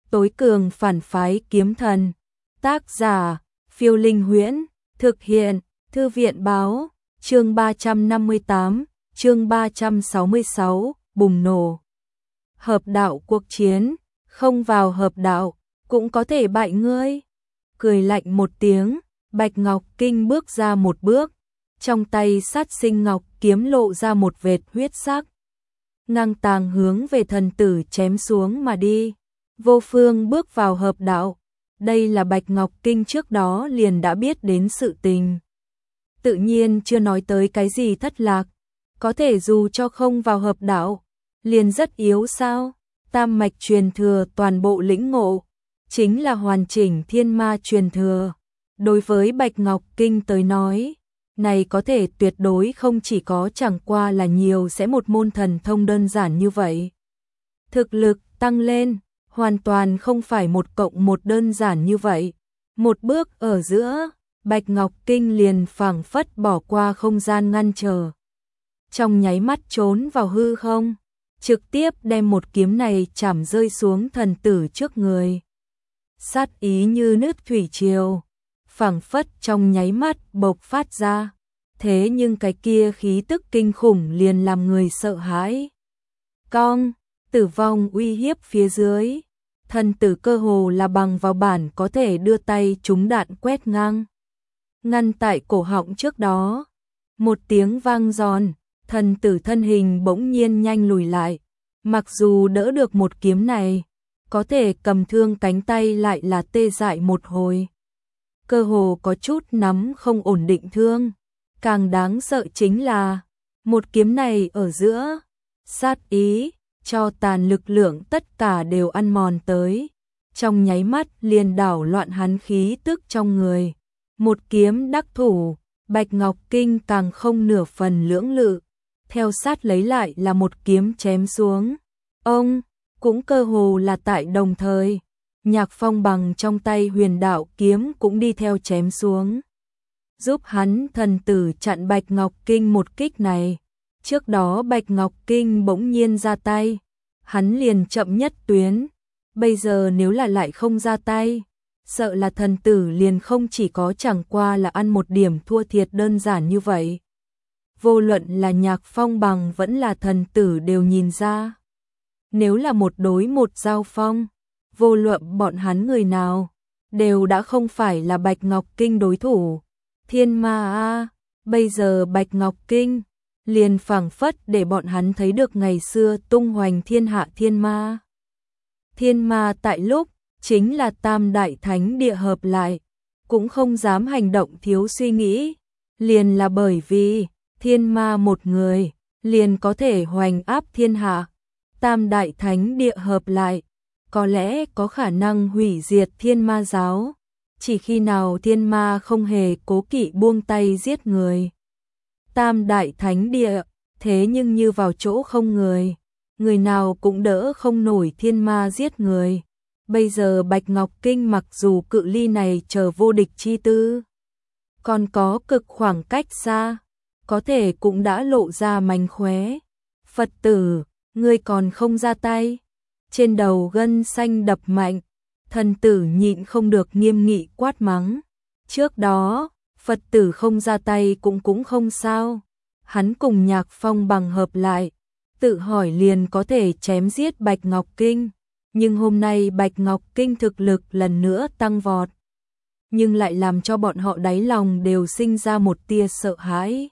tối cường phản phái kiếm thần. Tác giả, Phiêu Linh Huyễn, thực hiện, Thư viện báo, chương 358, chương 366, bùng nổ. Hợp đạo cuộc chiến, không vào hợp đạo, cũng có thể bại ngươi. Cười lạnh một tiếng, Bạch Ngọc Kinh bước ra một bước, trong tay sát sinh ngọc kiếm lộ ra một vệt huyết sắc. Ngang tàng hướng về thần tử chém xuống mà đi. Vô Phương bước vào hợp đạo, đây là Bạch Ngọc Kinh trước đó liền đã biết đến sự tình. Tự nhiên chưa nói tới cái gì thất lạc, có thể dù cho không vào hợp đạo, liền rất yếu sao, tam mạch truyền thừa toàn bộ lĩnh ngộ, chính là hoàn chỉnh thiên ma truyền thừa. Đối với Bạch Ngọc Kinh tới nói, này có thể tuyệt đối không chỉ có chẳng qua là nhiều sẽ một môn thần thông đơn giản như vậy. Thực lực tăng lên, hoàn toàn không phải 1+1 đơn giản như vậy. Một bước ở giữa, Bạch Ngọc Kinh liền phảng phất bỏ qua không gian ngăn trở. Trong nháy mắt trốn vào hư không, trực tiếp đem một kiếm này chảm rơi xuống thần tử trước người. Sát ý như nước thủy triều, phảng phất trong nháy mắt bộc phát ra, thế nhưng cái kia khí tức kinh khủng liền làm người sợ hãi. Cong, tử vong uy hiếp phía dưới, thần tử cơ hồ là bằng vào bản có thể đưa tay trúng đạn quét ngang. Ngăn tại cổ họng trước đó, một tiếng vang giòn, thần tử thân hình bỗng nhiên nhanh lùi lại, mặc dù đỡ được một kiếm này, có thể cầm thương cánh tay lại là tê dại một hồi. Cơ hồ có chút nắm không ổn định thương, càng đáng sợ chính là, một kiếm này ở giữa, sát ý, cho tàn lực lượng tất cả đều ăn mòn tới, trong nháy mắt liền đảo loạn hắn khí tức trong người. Một kiếm đắc thủ, Bạch Ngọc Kinh càng không nửa phần lưỡng lự, theo sát lấy lại là một kiếm chém xuống. Ông, cũng cơ hồ là tại đồng thời, Nhạc Phong bằng trong tay huyền đạo kiếm cũng đi theo chém xuống. Giúp hắn thần tử chặn Bạch Ngọc Kinh một kích này. Trước đó Bạch Ngọc Kinh bỗng nhiên ra tay, hắn liền chậm nhất tuyến, bây giờ nếu là lại không ra tay, sợ là thần tử liền không chỉ có chẳng qua là ăn một điểm thua thiệt đơn giản như vậy. Vô luận là Nhạc Phong bằng vẫn là thần tử đều nhìn ra. Nếu là một đối một giao phong, vô luận bọn hắn người nào, đều đã không phải là Bạch Ngọc Kinh đối thủ. Thiên ma a, bây giờ Bạch Ngọc Kinh liền phảng phất để bọn hắn thấy được ngày xưa tung hoành thiên hạ thiên ma. Thiên ma tại lúc chính là tam đại thánh địa hợp lại, cũng không dám hành động thiếu suy nghĩ, liền là bởi vì thiên ma một người liền có thể hoành áp thiên hạ. Tam đại thánh địa hợp lại, có lẽ có khả năng hủy diệt thiên ma giáo, chỉ khi nào thiên ma không hề cố kỵ buông tay giết người. Tam đại thánh địa, thế nhưng như vào chỗ không người, người nào cũng đỡ không nổi thiên ma giết người. Bây giờ Bạch Ngọc Kinh mặc dù cự ly này chờ vô địch chi tư, còn có cực khoảng cách xa, có thể cũng đã lộ ra mánh khóe. Phật tử, ngươi còn không ra tay. Trên đầu gân xanh đập mạnh, thần tử nhịn không được nghiêm nghị quát mắng. Trước đó, Phật tử không ra tay cũng không sao. Hắn cùng Nhạc Phong bằng hợp lại, tự hỏi liền có thể chém giết Bạch Ngọc Kinh. Nhưng hôm nay Bạch Ngọc Kinh thực lực lần nữa tăng vọt, nhưng lại làm cho bọn họ đáy lòng đều sinh ra một tia sợ hãi.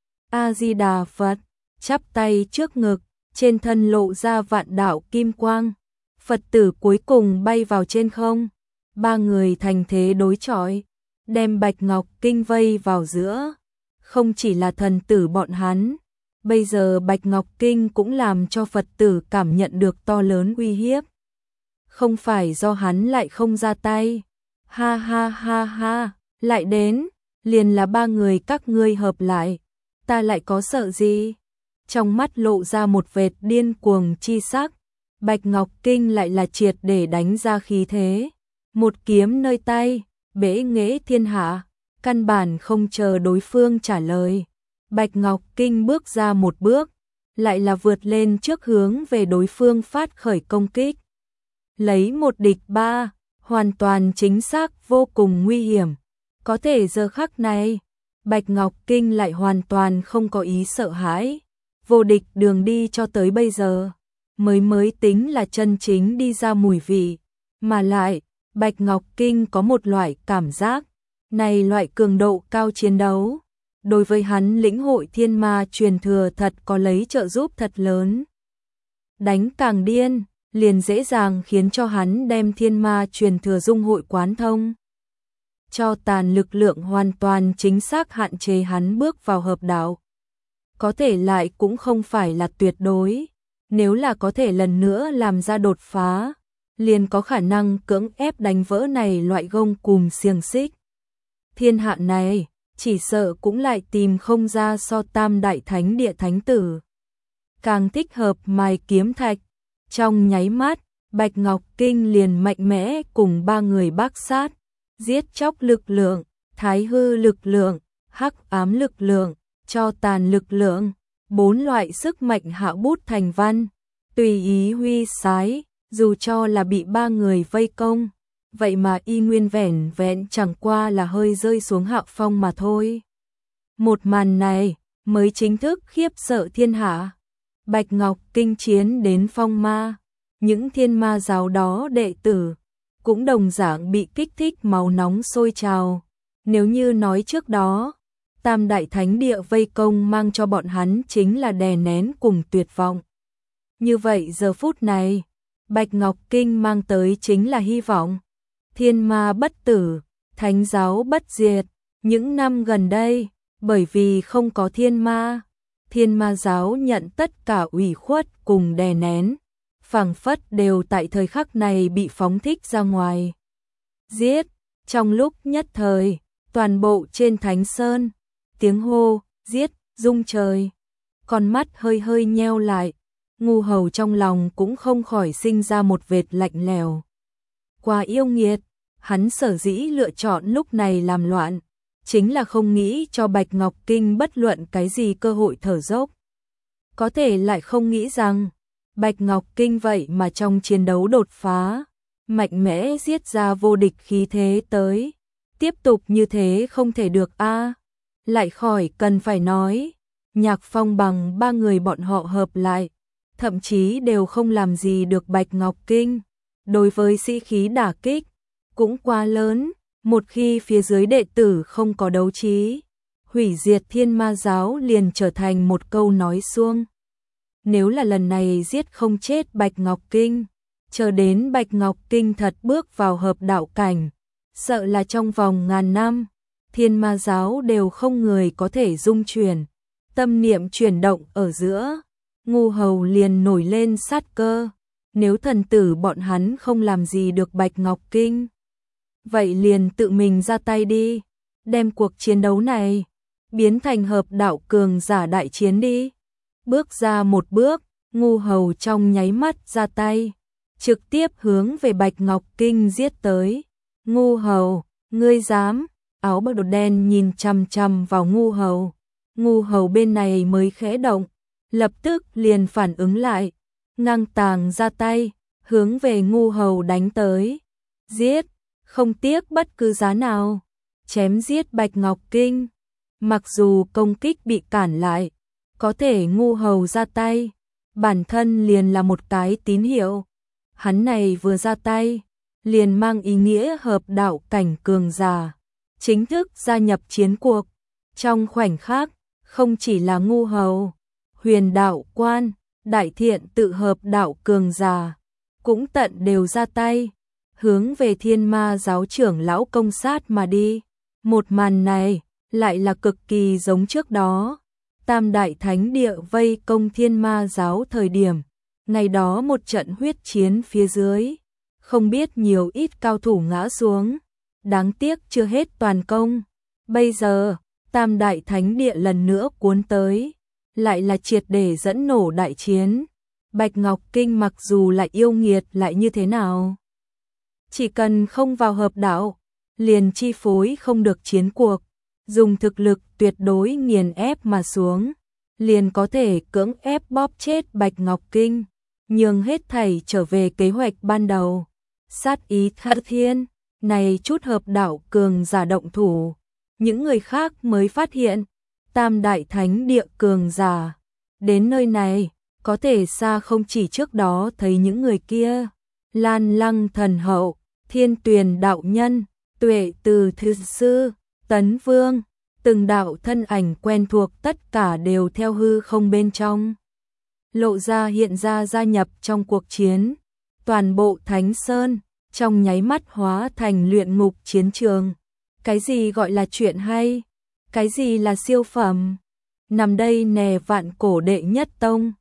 A-di-đà Phật, chắp tay trước ngực, trên thân lộ ra vạn đạo kim quang. Phật tử cuối cùng bay vào trên không, ba người thành thế đối chọi, đem Bạch Ngọc Kinh vây vào giữa. Không chỉ là thần tử bọn hắn, bây giờ Bạch Ngọc Kinh cũng làm cho Phật tử cảm nhận được to lớn uy hiếp. Không phải do hắn lại không ra tay. Ha ha ha ha, lại đến, liền là ba người các ngươi hợp lại, ta lại có sợ gì? Trong mắt lộ ra một vệt điên cuồng chi sắc, Bạch Ngọc Kinh lại là triệt để đánh ra khí thế. Một kiếm nơi tay, bẽ nghễ thiên hạ, căn bản không chờ đối phương trả lời. Bạch Ngọc Kinh bước ra một bước, lại là vượt lên trước hướng về đối phương phát khởi công kích. lấy một địch ba, hoàn toàn chính xác vô cùng nguy hiểm. Có thể giờ khắc này, Bạch Ngọc Kinh lại hoàn toàn không có ý sợ hãi. Vô địch đường đi cho tới bây giờ, mới tính là chân chính đi ra mùi vị. Mà lại, Bạch Ngọc Kinh có một loại cảm giác, này loại cường độ cao chiến đấu. Đối với hắn lĩnh hội thiên ma truyền thừa thật có lấy trợ giúp thật lớn. Đánh càng điên, liền dễ dàng khiến cho hắn đem thiên ma truyền thừa dung hội quán thông. Cho tàn lực lượng hoàn toàn chính xác hạn chế hắn bước vào hợp đạo. Có thể lại cũng không phải là tuyệt đối. Nếu là có thể lần nữa làm ra đột phá, liền có khả năng cưỡng ép đánh vỡ này loại gông cùm xiềng xích. Thiên hạ này, chỉ sợ cũng lại tìm không ra so Tam Đại Thánh Địa thánh tử càng thích hợp mài kiếm thạch. Trong nháy mắt, Bạch Ngọc Kinh liền mạnh mẽ cùng ba người bác sát, giết chóc lực lượng, thái hư lực lượng, hắc ám lực lượng, cho tàn lực lượng, 4 loại sức mạnh hạ bút thành văn, tùy ý huy sái, dù cho là bị ba người vây công, vậy mà y nguyên vẻn vẹn chẳng qua là hơi rơi xuống hạ phong mà thôi. Một màn này mới chính thức khiếp sợ thiên hạ. Bạch Ngọc Kinh chiến đến phong ma, những thiên ma giáo đó đệ tử cũng đồng dạng bị kích thích máu nóng sôi trào. Nếu như nói trước đó, Tam Đại Thánh Địa vây công mang cho bọn hắn chính là đè nén cùng tuyệt vọng. Như vậy giờ phút này, Bạch Ngọc Kinh mang tới chính là hy vọng. Thiên ma bất tử, thánh giáo bất diệt. Những năm gần đây, bởi vì không có thiên ma giáo nhận tất cả ủy khuất cùng đè nén, phảng phất đều tại thời khắc này bị phóng thích ra ngoài. Giết, trong lúc nhất thời, toàn bộ trên Thánh Sơn, tiếng hô, giết, rung trời. Con mắt hơi hơi nheo lại, Ngu Hầu trong lòng cũng không khỏi sinh ra một vệt lạnh lẽo. Quá yêu nghiệt, hắn sở dĩ lựa chọn lúc này làm loạn, chính là không nghĩ cho Bạch Ngọc Kinh bất luận cái gì cơ hội thở dốc. Có thể lại không nghĩ rằng, Bạch Ngọc Kinh vậy mà trong chiến đấu đột phá, mạnh mẽ giết ra vô địch khí thế tới. Tiếp tục như thế không thể được a. Lại khỏi cần phải nói, Nhạc Phong bằng ba người bọn họ hợp lại, thậm chí đều không làm gì được Bạch Ngọc Kinh. Đối với sĩ khí đả kích, cũng quá lớn. Một khi phía dưới đệ tử không có đấu trí, hủy diệt thiên ma giáo liền trở thành một câu nói suông. Nếu là lần này giết không chết Bạch Ngọc Kinh, chờ đến Bạch Ngọc Kinh thật bước vào hợp đạo cảnh, sợ là trong vòng ngàn năm, thiên ma giáo đều không người có thể dung chuyển. Tâm niệm chuyển động ở giữa, Ngu Hầu liền nổi lên sát cơ. Nếu thần tử bọn hắn không làm gì được Bạch Ngọc Kinh, vậy liền tự mình ra tay đi, đem cuộc chiến đấu này biến thành hợp đạo cường giả đại chiến đi. Bước ra một bước, Ngu Hầu trong nháy mắt ra tay, trực tiếp hướng về Bạch Ngọc Kinh giết tới. Ngu Hầu, ngươi dám? Áo bào đột đen nhìn chằm chằm vào Ngu Hầu. Ngu Hầu bên này mới khẽ động, lập tức liền phản ứng lại, ngang tàng ra tay, hướng về Ngu Hầu đánh tới. Giết, không tiếc bất cứ giá nào, chém giết Bạch Ngọc Kinh. Mặc dù công kích bị cản lại, có thể Ngu Hầu ra tay, bản thân liền là một cái tín hiệu. Hắn này vừa ra tay, liền mang ý nghĩa hợp đạo cảnh cường giả, chính thức gia nhập chiến cuộc. Trong khoảnh khắc, không chỉ là Ngu Hầu, Huyền Đạo Quan, Đại Thiện tự hợp đạo cường giả, cũng tận đều ra tay, hướng về thiên ma giáo trưởng lão công sát mà đi. Một màn này, lại là cực kỳ giống trước đó. Tam Đại Thánh Địa vây công thiên ma giáo thời điểm, ngày đó một trận huyết chiến phía dưới, không biết nhiều ít cao thủ ngã xuống, đáng tiếc chưa hết toàn công. Bây giờ, Tam Đại Thánh Địa lần nữa cuốn tới, lại là triệt để dẫn nổ đại chiến. Bạch Ngọc Kinh mặc dù lại yêu nghiệt lại như thế nào, chỉ cần không vào hợp đạo, liền chi phối không được chiến cuộc, dùng thực lực tuyệt đối nghiền ép mà xuống, liền có thể cưỡng ép bóp chết Bạch Ngọc Kinh, nhường hết thảy trở về kế hoạch ban đầu. sát ý thất thiên, này chút hợp đạo cường giả động thủ, những người khác mới phát hiện, tam đại thánh địa cường giả. Đến nơi này, có thể xa không chỉ trước đó thấy những người kia, Lan Lăng thần hậu, Thiên Tuyền đạo nhân, Tuệ Từ thư sư, Tấn Vương, từng đạo thân ảnh quen thuộc tất cả đều theo hư không bên trong. Lộ ra hiện ra gia nhập trong cuộc chiến, toàn bộ Thánh Sơn, trong nháy mắt hóa thành luyện ngục chiến trường. Cái gì gọi là chuyện hay? Cái gì là siêu phẩm? Nằm đây nè vạn cổ đệ nhất tông.